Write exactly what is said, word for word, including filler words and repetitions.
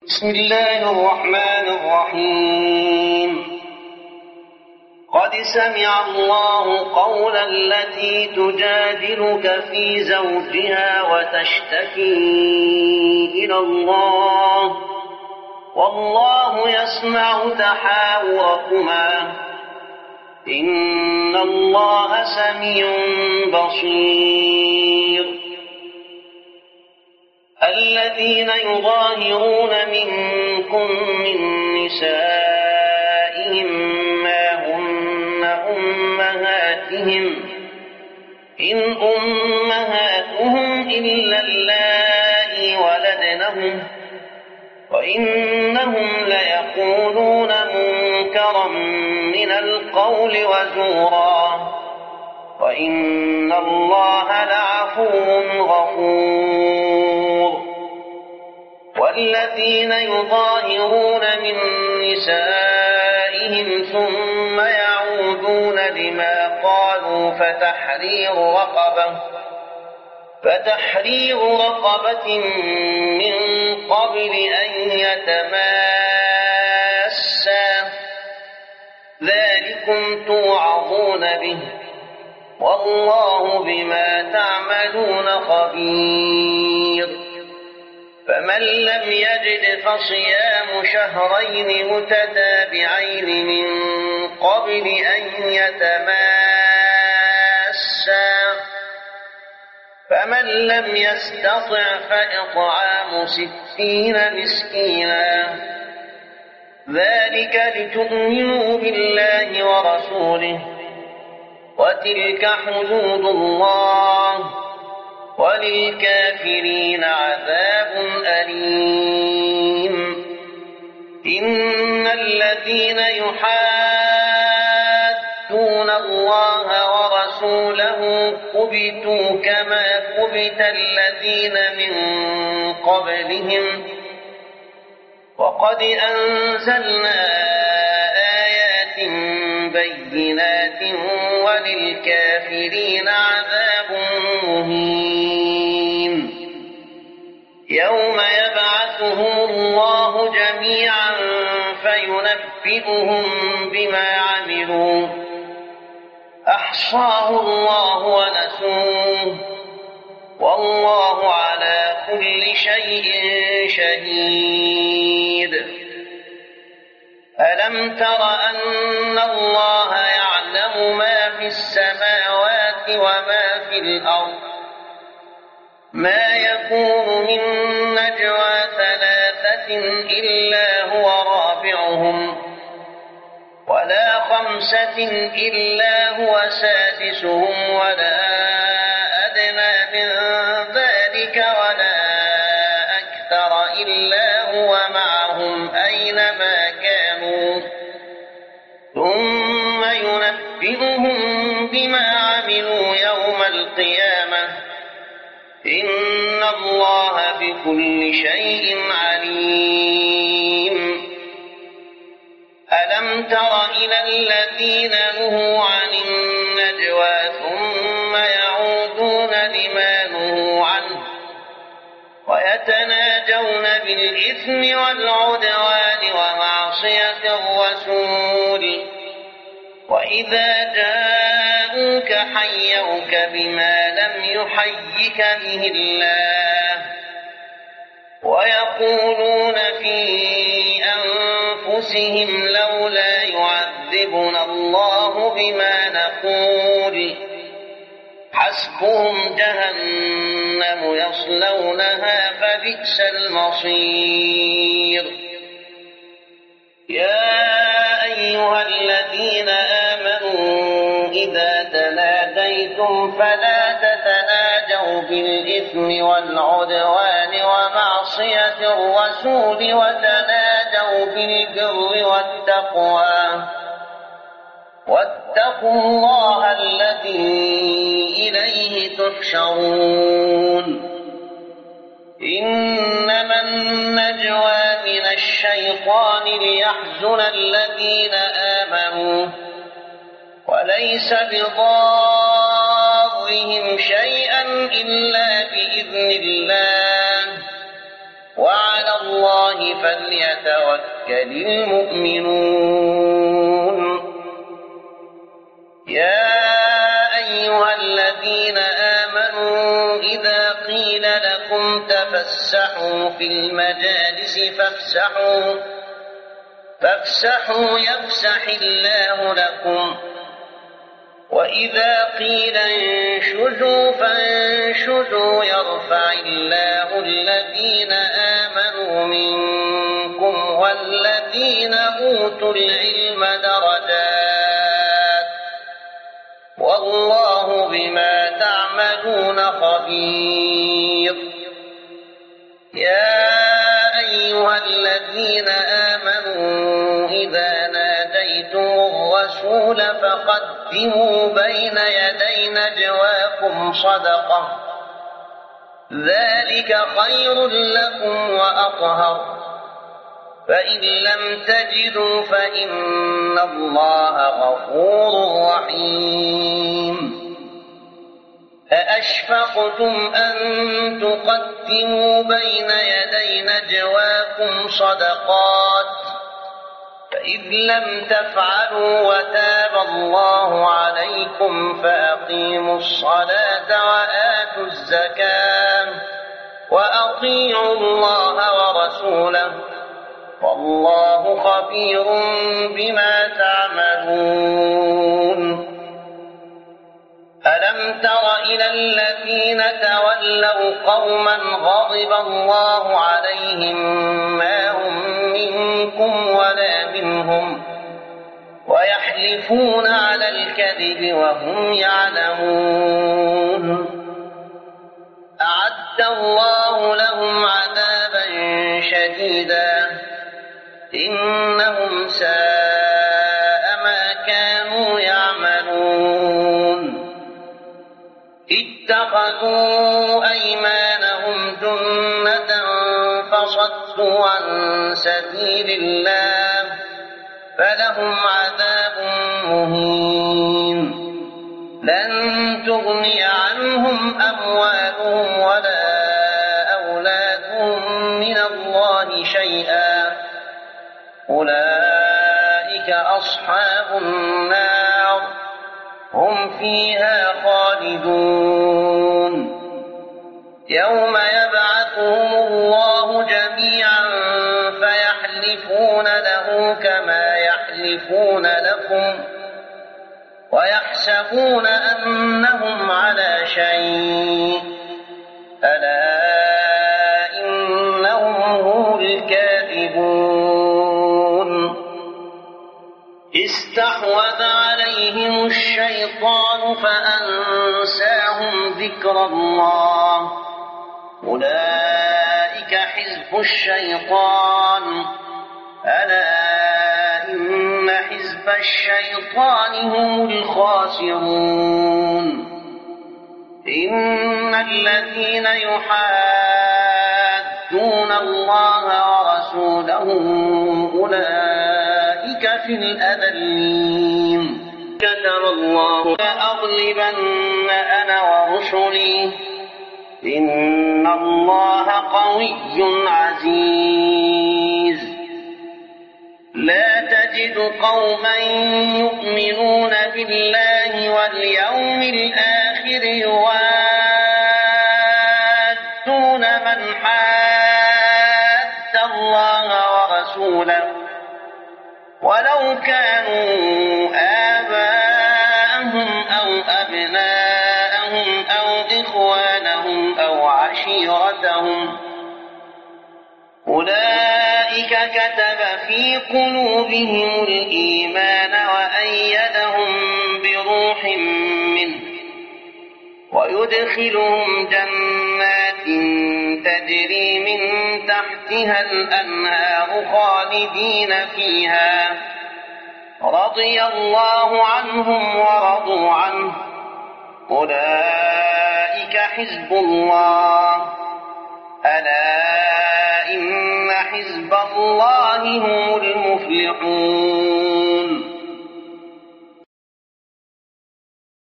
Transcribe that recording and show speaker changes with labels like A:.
A: بسم الله الرحمن الرحيم قد سمع الله قول التي تجادلك في زوجها وتشتكي إلى الله والله يسمع تحاوركما إن الله سميع بصير الذين يظاهرون منكم من نسائهم ما هن أمهاتهم إن أمهاتهم إلا اللائي ولدنهم وإنهم ليقولون منكرا من القول وزورا وإن الله لعفو غفور والذين يظاهرون من نسائهم ثم يعودون لما قالوا فتحرير رقبة فتحرير رقبة من قبل أن يتماسا ذلكم توعظون به والله بما تعملون خبير فمن لم يجد فصيام شهرين متتابعين من قبل أن يتماسا فمن لم يستطع فإطعام ستين مسكينا ذلك لتؤمنوا بالله ورسوله وتلك حدود الله وللكافرين عذاب أليم إن الذين يحادون الله ورسوله كبتوا كما كبت الذين من قبلهم وقد أنزلنا آيات بينات وللكافرين عذاب مهين يوم يبعثهم الله جميعا فينبئهم بما عملوا أحصاه الله ونسوه والله على كل شيء شهيد ألم تر أن الله يعلم ما في السماوات وما في الأرض ما يكون من نجوى ثلاثة إلا هو رابعهم ولا خمسة إلا هو سادسهم ولا أدنى من ذلك ولا أكثر إلا هو معهم أينما كانوا ثم ينبئهم بما عملوا يوم القيامة إن الله بكل شيء عليم ألم تر إلى الذين نهوا عن النجوى ثم يعودون لما نهوا عنه ويتناجون بالإثم والعدوان ومعصية الرسول وإذا جاءوك حيوك بما لم يحيك به الله ويقولون في أنفسهم لولا يعذبنا الله بما نقول حسبهم جهنم يصلونها فبئس المصير يا أيها الذين آمنوا إذا تناجيتم فلا تتناجوا بالإثم والعدوان ومعصية الرسول وتناجوا بالبر والتقوى واتقوا الله الذي إليه تحشرون إنما النجوى من الشيطان ليحزن الذين آمنوا وليس بضارهم شيئا إلا بإذن الله وعلى الله فليتوكل المؤمنون. يا أيها الذين آمنوا إذا قيل لكم تفسحوا في المجالس فافسحوا فافسحوا يفسح الله لكم، وإذا قيل انشزوا فانشزوا يرفع الله الذين آمنوا منكم والذين أوتوا العلم درجات، والله بما تعملون خبير. يا أيها الذين آمنوا إذا ناديتم الرسول فقدموا بين يدي نجواكم صدقة، ذلك خير لكم وأطهر، فإن لم تجدوا فإن الله غفور رحيم. أأشفقتم أن تقدموا بين يدي نجواكم صدقات، فإذ لم تفعلوا وتاب الله عليكم فأقيموا الصلاة وآتوا الزكاة وأطيعوا الله ورسوله، والله خبير بما تعملون. ألم تر إلى الذين تولوا قوما غضب الله عليهم ما هم منكم ولا منهم ويحلفون على الكذب وهم يعلمون، أعد الله لهم عذابا شديدا إنهم ساء ما كانوا يعملون. اتخذوا أيمانهم جنة فصدوا عن سبيل الله فلهم عذاب مهين، لن تغني عنهم أموالهم ولا أولادهم من الله شيئا، أولئك أصحاب النار هم فيها خالدون. يوم يبعثهم الله جميعا فيحلفون له كما يحلفون لكم ويحسبون أنهم على شيء، ألا إنهم هم الكاذبون. استحوذ عليهم الشيطان فأنساهم ذكر الله، أولئك حزب الشيطان، ألا إن حزب الشيطان هم الخاسرون. إن الذين يحادون الله ورسوله أولئك في الأذلين. كتب الله لأغلبن أنا ورسلي إن الله قوي عزيز. لا تجد قوما يؤمنون بالله واليوم الآخر يوادون من حاد الله ورسوله ولو كانوا آباءهم أو أبناءهم أو إخوانهم أو عشيرتهم، أولئك كتب في قلوبهم الإيمان وأيدهم بروح منه ويدخلهم جنات تجري من تحتها الأنهار خالدين فيها، رضي الله عنهم ورضوا عنه، أولئك حزب الله، ألا إن حزب الله هم المفلحون.